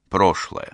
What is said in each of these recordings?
прошлое.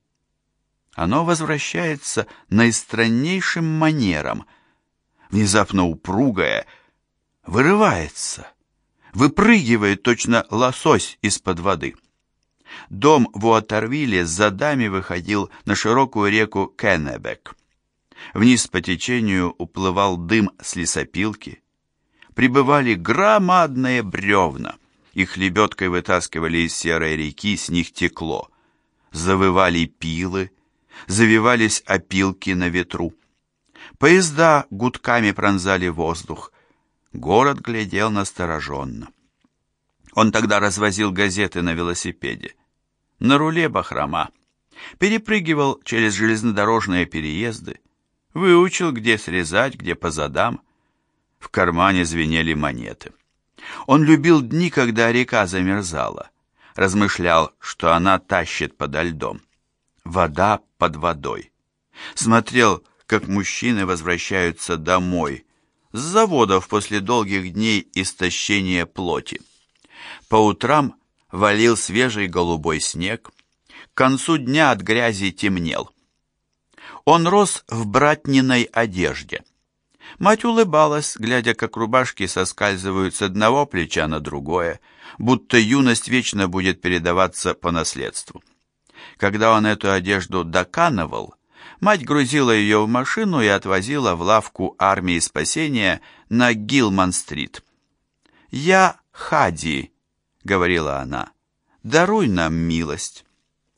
Оно возвращается наистраннейшим манером, внезапно упругое, вырывается, выпрыгивает точно лосось из-под воды. Дом в Уотервилле с задами выходил на широкую реку Кеннебек. Вниз по течению уплывал дым с лесопилки. Прибывали громадные бревна. Их лебедкой вытаскивали из серой реки, с них текло. Завывали пилы, завивались опилки на ветру. Поезда гудками пронзали воздух. Город глядел настороженно. Он тогда развозил газеты на велосипеде. На руле бахрома. Перепрыгивал через железнодорожные переезды. Выучил, где срезать, где по задам. В кармане звенели монеты. Он любил дни, когда река замерзала. Размышлял, что она тащит подо льдом. Вода под водой. Смотрел, как мужчины возвращаются домой, с заводов после долгих дней истощения плоти. По утрам валил свежий голубой снег. К концу дня от грязи темнел. Он рос в братниной одежде. Мать улыбалась, глядя, как рубашки соскальзывают с одного плеча на другое, будто юность вечно будет передаваться по наследству. Когда он эту одежду доканывал, мать грузила ее в машину и отвозила в лавку армии спасения на Гилман-стрит. «Я Хади», — говорила она, — «даруй нам милость».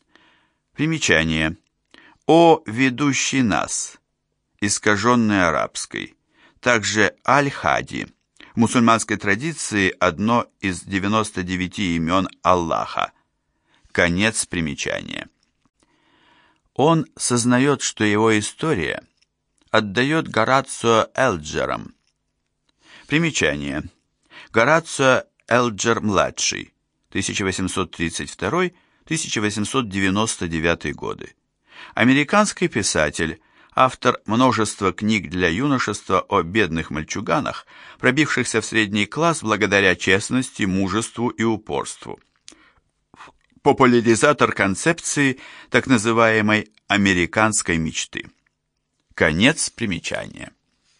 Примечание. «О, ведущий нас», искаженный арабской. Также Аль-Хади. В мусульманской традиции одно из 99 имен Аллаха. Конец примечания. Он сознает, что его история отдает Горацио Элджерам. Примечание. Горацио Элджер-младший, 1832-1899 годы. Американский писатель, автор множества книг для юношества о бедных мальчуганах, пробившихся в средний класс благодаря честности, мужеству и упорству. Популяризатор концепции так называемой американской мечты. Конец примечания.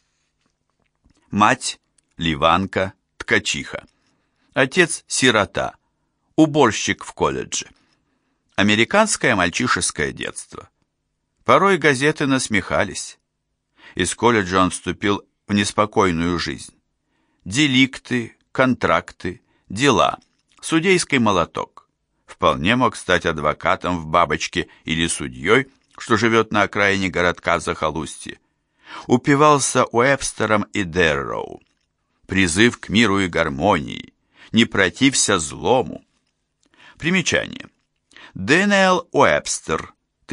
Мать – ливанка, ткачиха. Отец – сирота, уборщик в колледже. Американское мальчишеское детство. Порой газеты насмехались. Из колледжа он вступил в неспокойную жизнь. Деликты, контракты, дела, судейский молоток. Вполне мог стать адвокатом в «Бабочке» или судьей, что живет на окраине городка в захолустье. Упивался Уэбстером и Дерроу. Призыв к миру и гармонии. Не протився злому. Примечание. Дэниэл Уэбстер,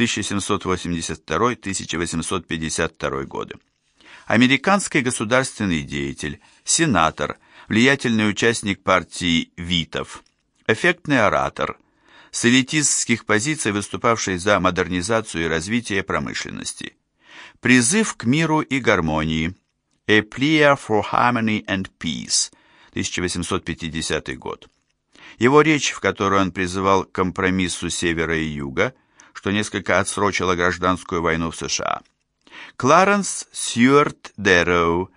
1782-1852 годы. Американский государственный деятель, сенатор, влиятельный участник партии Витов, эффектный оратор, с элитистских позиций выступавший за модернизацию и развитие промышленности. Призыв к миру и гармонии. A Plea for Harmony and Peace, 1850 год. Его речь, в которой он призывал к компромиссу Севера и Юга, что несколько отсрочило гражданскую войну в США. Кларенс Сьюарт Дерроу,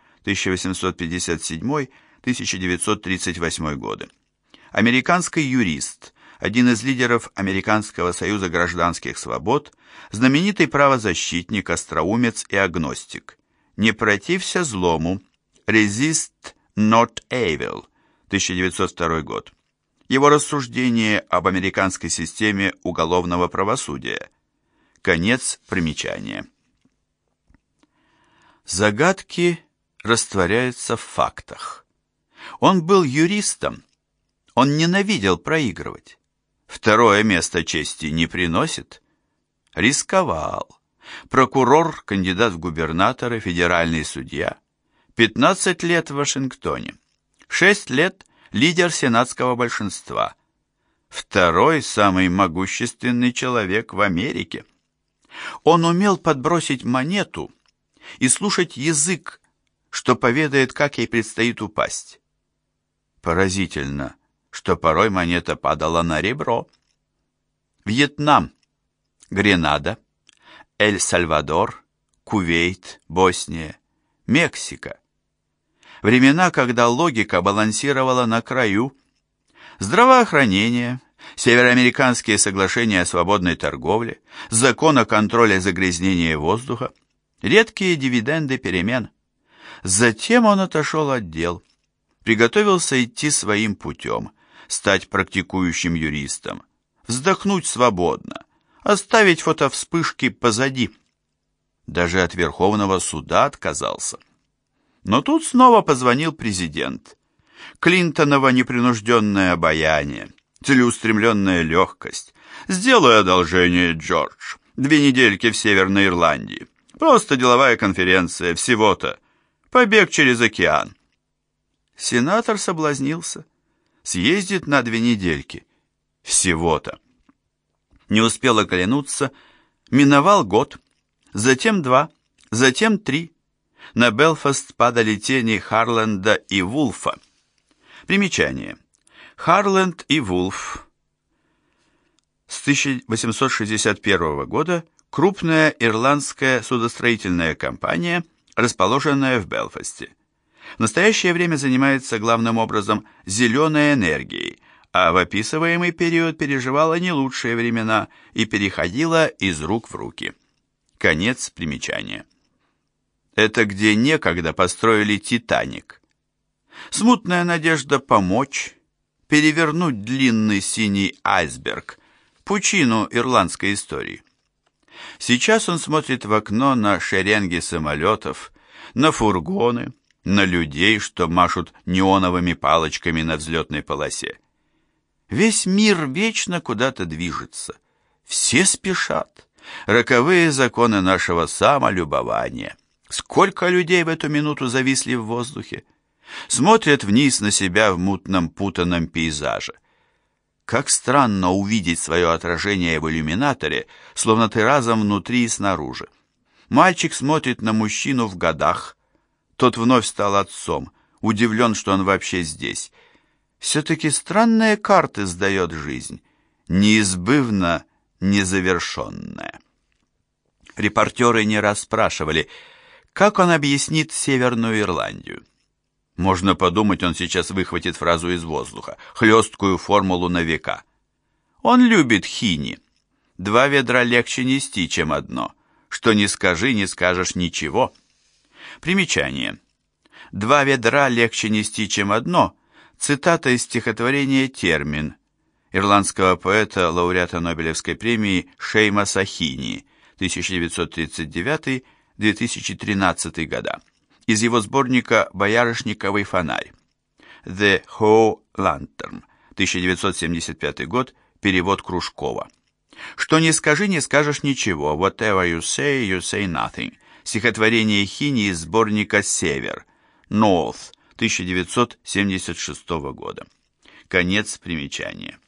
1857-1938 годы. Американский юрист, один из лидеров Американского союза гражданских свобод, знаменитый правозащитник, остроумец и агностик. Не протився злому. Resist not evil, 1902 год. Его рассуждение об американской системе уголовного правосудия. Конец примечания. Загадки растворяются в фактах. Он был юристом. Он ненавидел проигрывать. Второе место чести не приносит. Рисковал. Прокурор, кандидат в губернаторы, федеральный судья. 15 лет в Вашингтоне. 6 лет лидер сенатского большинства. Второй самый могущественный человек в Америке. Он умел подбросить монету и слушать язык, что поведает, как ей предстоит упасть. Поразительно, что порой монета падала на ребро. Вьетнам Гренада, Эль-Сальвадор, Кувейт, Босния, Мексика. Времена, когда логика балансировала на краю. Здравоохранение, североамериканские соглашения о свободной торговле, закон о контроле загрязнения воздуха, редкие дивиденды перемен. Затем он отошел от дел, приготовился идти своим путем, стать практикующим юристом, вздохнуть свободно, оставить фотовспышки позади. Даже от Верховного суда отказался. Но тут снова позвонил президент. Клинтонова непринужденное обаяние, целеустремленная легкость. «Сделай одолжение, Джордж. 2 недельки в Северной Ирландии. Просто деловая конференция, всего-то. Побег через океан». Сенатор соблазнился. Съездит на 2 недельки. Всего-то. Не успел оглянуться. Миновал год, затем 2, затем 3. На Белфаст падали тени Харленда и Вулфа. Примечание. Харленд и Вулф. С 1861 года крупная ирландская судостроительная компания, расположенная в Белфасте. В настоящее время занимается главным образом зеленой энергией, а в описываемый период переживала не лучшие времена и переходила из рук в руки. Конец примечания. Это где некогда построили «Титаник». Смутная надежда помочь, перевернуть длинный синий айсберг, пучину ирландской истории. Сейчас он смотрит в окно на шеренги самолетов, на фургоны, на людей, что машут неоновыми палочками на взлетной полосе. Весь мир вечно куда-то движется. Все спешат. Роковые законы нашего самолюбования. Сколько людей в эту минуту зависли в воздухе. Смотрят вниз на себя в мутном путанном пейзаже. Как странно увидеть свое отражение в иллюминаторе, словно ты разом внутри и снаружи. Мальчик смотрит на мужчину в годах. Тот вновь стал отцом, удивлен, что он вообще здесь. Все-таки странные карты сдает жизнь, неизбывно незавершенная. Репортеры не раз спрашивали, как он объяснит Северную Ирландию. Можно подумать, он сейчас выхватит фразу из воздуха, хлесткую формулу на века. Он любит хини. 2 ведра легче нести, чем одно. Что ни скажи, не скажешь ничего. Примечание. 2 ведра легче нести, чем одно. Цитата из стихотворения «Термин» ирландского поэта, лауреата Нобелевской премии Шеймаса Хини, 1939-2013 года, из его сборника «Боярышниковый фонарь». «The How Lantern», 1975 год, перевод Кружкова. «Что не скажи, не скажешь ничего. Whatever you say nothing». Стихотворение Хини из сборника «Север», North, 1976 года. Конец примечания.